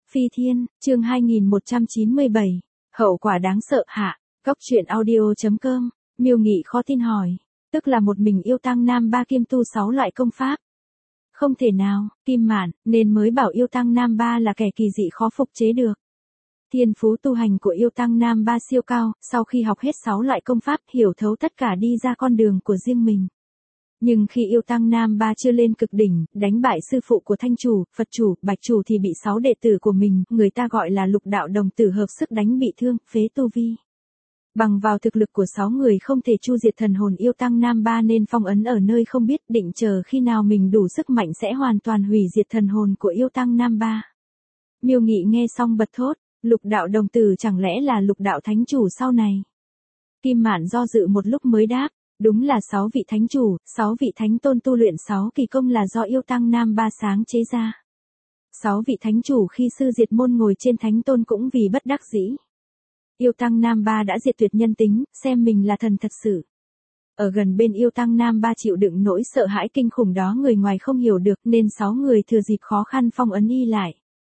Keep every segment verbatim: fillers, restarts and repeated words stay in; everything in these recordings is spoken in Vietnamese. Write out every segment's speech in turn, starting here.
Phi Thiên, chương hai nghìn một trăm chín mươi bảy, hậu quả đáng sợ hạ, Cóc truyện audio chấm com, Miêu Nghị khó tin hỏi, tức là một mình yêu tăng nam ba kiêm tu sáu loại công pháp. Không thể nào, Kim Mạn, nên mới bảo yêu tăng nam ba là kẻ kỳ dị khó phục chế được. Thiên phú tu hành của yêu tăng nam ba siêu cao, sau khi học hết sáu loại công pháp hiểu thấu tất cả đi ra con đường của riêng mình. Nhưng khi yêu tăng nam ba chưa lên cực đỉnh, đánh bại sư phụ của Thanh chủ, Phật chủ, Bạch chủ thì bị sáu đệ tử của mình, người ta gọi là lục đạo đồng tử hợp sức đánh bị thương, phế tu vi. Bằng vào thực lực của sáu người không thể chu diệt thần hồn yêu tăng nam ba nên phong ấn ở nơi không biết, định chờ khi nào mình đủ sức mạnh sẽ hoàn toàn hủy diệt thần hồn của yêu tăng nam ba. Miêu Nghị nghe xong bật thốt, lục đạo đồng tử chẳng lẽ là lục đạo thánh chủ sau này? Kim Mạn do dự một lúc mới đáp, đúng là sáu vị thánh chủ, sáu vị thánh tôn tu luyện sáu kỳ công là do yêu tăng nam ba sáng chế ra. Sáu vị thánh chủ khi sư diệt môn ngồi trên thánh tôn cũng vì bất đắc dĩ. Yêu tăng nam ba đã diệt tuyệt nhân tính, xem mình là thần thật sự. Ở gần bên yêu tăng nam ba chịu đựng nỗi sợ hãi kinh khủng đó người ngoài không hiểu được nên sáu người thừa dịp khó khăn phong ấn y lại.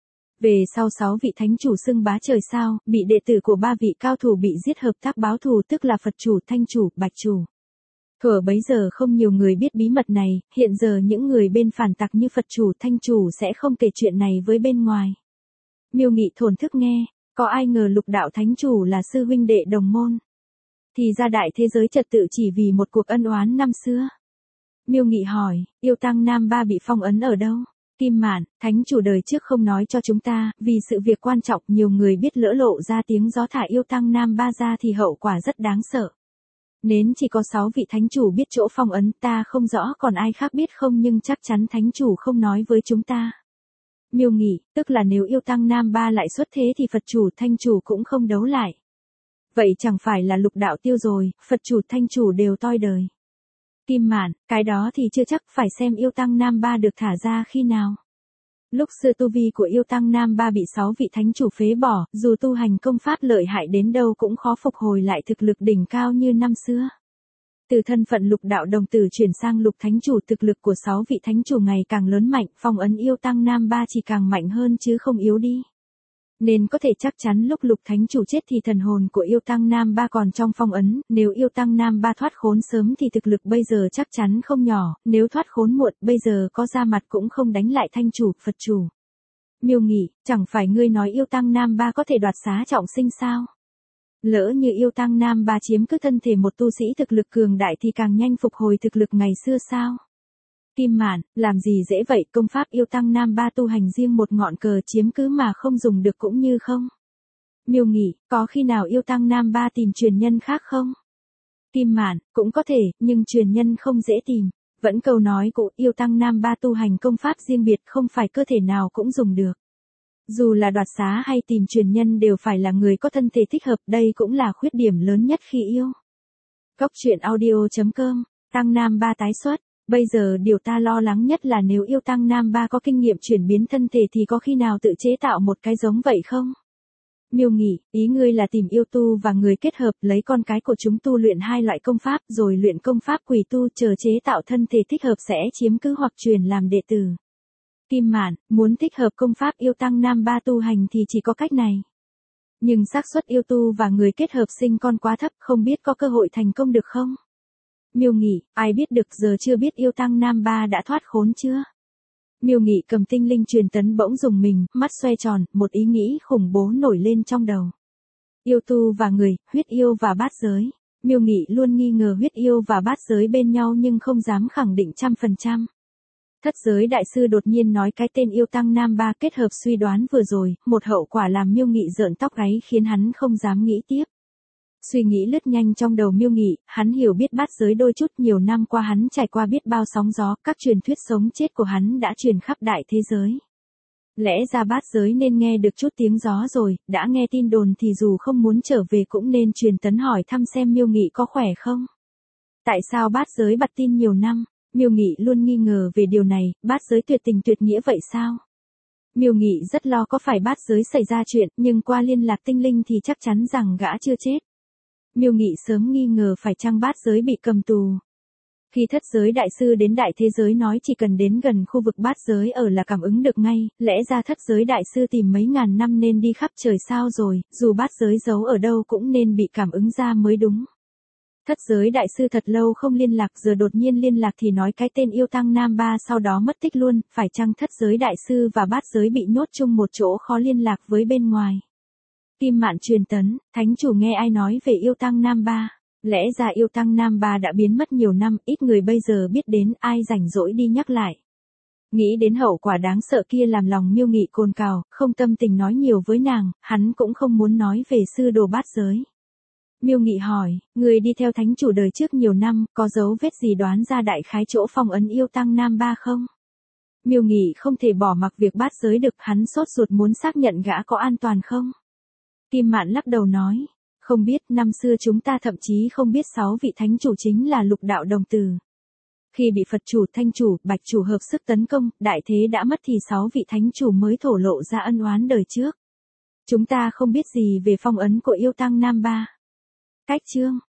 Về sau sáu vị thánh chủ xưng bá trời sao, bị đệ tử của ba vị cao thủ bị giết hợp tác báo thù tức là Phật chủ, Thanh chủ, Bạch chủ. Thuở bấy giờ không nhiều người biết bí mật này, hiện giờ những người bên phản tặc như Phật chủ, Thanh chủ sẽ không kể chuyện này với bên ngoài. Miêu Nghị thổn thức nghe, có ai ngờ lục đạo thánh chủ là sư huynh đệ đồng môn. Thì ra đại thế giới trật tự chỉ vì một cuộc ân oán năm xưa. Miêu Nghị hỏi, yêu tăng nam ba bị phong ấn ở đâu? Kim Mạn, thánh chủ đời trước không nói cho chúng ta, vì sự việc quan trọng nhiều người biết lỡ lộ ra tiếng gió thả yêu tăng nam ba ra thì hậu quả rất đáng sợ. Nên chỉ có sáu vị thánh chủ biết chỗ phong ấn, ta không rõ còn ai khác biết không nhưng chắc chắn thánh chủ không nói với chúng ta. Miêu Nghị, tức là nếu yêu tăng nam ba lại xuất thế thì Phật chủ, Thanh chủ cũng không đấu lại. Vậy chẳng phải là lục đạo tiêu rồi, Phật chủ, Thanh chủ đều toi đời. Kim Mạn, cái đó thì chưa chắc, phải xem yêu tăng nam ba được thả ra khi nào. Lúc xưa tu vi của yêu tăng nam ba bị sáu vị thánh chủ phế bỏ, dù tu hành công pháp lợi hại đến đâu cũng khó phục hồi lại thực lực đỉnh cao như năm xưa. Từ thân phận lục đạo đồng tử chuyển sang lục thánh chủ, thực lực của sáu vị thánh chủ ngày càng lớn mạnh, phong ấn yêu tăng nam ba chỉ càng mạnh hơn chứ không yếu đi. Nên có thể chắc chắn lúc lục thánh chủ chết thì thần hồn của yêu tăng nam ba còn trong phong ấn, nếu yêu tăng nam ba thoát khốn sớm thì thực lực bây giờ chắc chắn không nhỏ, nếu thoát khốn muộn bây giờ có ra mặt cũng không đánh lại Thanh chủ, Phật chủ. Miêu Nghị, chẳng phải ngươi nói yêu tăng nam ba có thể đoạt xá trọng sinh sao? Lỡ như yêu tăng nam ba chiếm cứ thân thể một tu sĩ thực lực cường đại thì càng nhanh phục hồi thực lực ngày xưa sao? Kim Mạn, làm gì dễ vậy, công pháp yêu tăng nam ba tu hành riêng một ngọn cờ chiếm cứ mà không dùng được cũng như không. Miêu Nghị, có khi nào yêu tăng nam ba tìm truyền nhân khác không? Kim Mạn, cũng có thể, nhưng truyền nhân không dễ tìm. Vẫn câu nói của yêu tăng nam ba tu hành công pháp riêng biệt không phải cơ thể nào cũng dùng được. Dù là đoạt xá hay tìm truyền nhân đều phải là người có thân thể thích hợp, đây cũng là khuyết điểm lớn nhất khi yêu. Cóc truyện audio chấm com, tăng nam ba tái xuất. Bây giờ điều ta lo lắng nhất là nếu yêu tăng nam ba có kinh nghiệm chuyển biến thân thể thì có khi nào tự chế tạo một cái giống vậy không? Miêu Nghị, ý ngươi là tìm yêu tu và người kết hợp lấy con cái của chúng tu luyện hai loại công pháp rồi luyện công pháp quỷ tu chờ chế tạo thân thể thích hợp sẽ chiếm cứ hoặc truyền làm đệ tử. Kim Mạn, muốn thích hợp công pháp yêu tăng nam ba tu hành thì chỉ có cách này. Nhưng xác suất yêu tu và người kết hợp sinh con quá thấp, không biết có cơ hội thành công được không? Miêu Nghị, ai biết được, giờ chưa biết yêu tăng nam ba đã thoát khốn chưa? Miêu Nghị cầm tinh linh truyền tấn bỗng dùng mình, mắt xoay tròn, một ý nghĩ khủng bố nổi lên trong đầu. Yêu tu và người, huyết yêu và bát giới. Miêu Nghị luôn nghi ngờ huyết yêu và bát giới bên nhau nhưng không dám khẳng định trăm phần trăm. Thất giới đại sư đột nhiên nói cái tên yêu tăng nam ba kết hợp suy đoán vừa rồi, một hậu quả làm Miêu Nghị rợn tóc gáy khiến hắn không dám nghĩ tiếp. Suy nghĩ lướt nhanh trong đầu Miêu Nghị, hắn hiểu biết bát giới đôi chút, nhiều năm qua hắn trải qua biết bao sóng gió, các truyền thuyết sống chết của hắn đã truyền khắp đại thế giới. Lẽ ra bát giới nên nghe được chút tiếng gió rồi, đã nghe tin đồn thì dù không muốn trở về cũng nên truyền tấn hỏi thăm xem Miêu Nghị có khỏe không. Tại sao bát giới bặt tin nhiều năm? Miêu Nghị luôn nghi ngờ về điều này, bát giới tuyệt tình tuyệt nghĩa vậy sao? Miêu Nghị rất lo có phải bát giới xảy ra chuyện, nhưng qua liên lạc tinh linh thì chắc chắn rằng gã chưa chết. Miêu Nghị sớm nghi ngờ phải chăng bát giới bị cầm tù. Khi thất giới đại sư đến đại thế giới nói chỉ cần đến gần khu vực bát giới ở là cảm ứng được ngay, lẽ ra thất giới đại sư tìm mấy ngàn năm nên đi khắp trời sao rồi, dù bát giới giấu ở đâu cũng nên bị cảm ứng ra mới đúng. Thất giới đại sư thật lâu không liên lạc, giờ đột nhiên liên lạc thì nói cái tên yêu tăng Nam Ba sau đó mất tích luôn, phải chăng thất giới đại sư và bát giới bị nhốt chung một chỗ khó liên lạc với bên ngoài. Kim Mạn truyền tấn, thánh chủ nghe ai nói về yêu tăng Nam Ba? Lẽ ra yêu tăng Nam Ba đã biến mất nhiều năm, ít người bây giờ biết đến, ai rảnh rỗi đi nhắc lại. Nghĩ đến hậu quả đáng sợ kia làm lòng Miêu Nghị cồn cào, không tâm tình nói nhiều với nàng, hắn cũng không muốn nói về sư đồ bát giới. Miêu Nghị hỏi, người đi theo thánh chủ đời trước nhiều năm, có dấu vết gì đoán ra đại khái chỗ phong ấn yêu tăng Nam Ba không? Miêu Nghị không thể bỏ mặc việc bát giới được, hắn sốt ruột muốn xác nhận gã có an toàn không? Kim Mạn lắc đầu nói, không biết, năm xưa chúng ta thậm chí không biết sáu vị thánh chủ chính là lục đạo đồng tử. Khi bị Phật chủ, Thanh chủ, Bạch chủ hợp sức tấn công, đại thế đã mất thì sáu vị thánh chủ mới thổ lộ ra ân oán đời trước. Chúng ta không biết gì về phong ấn của yêu tăng Nam Ba. Cách chương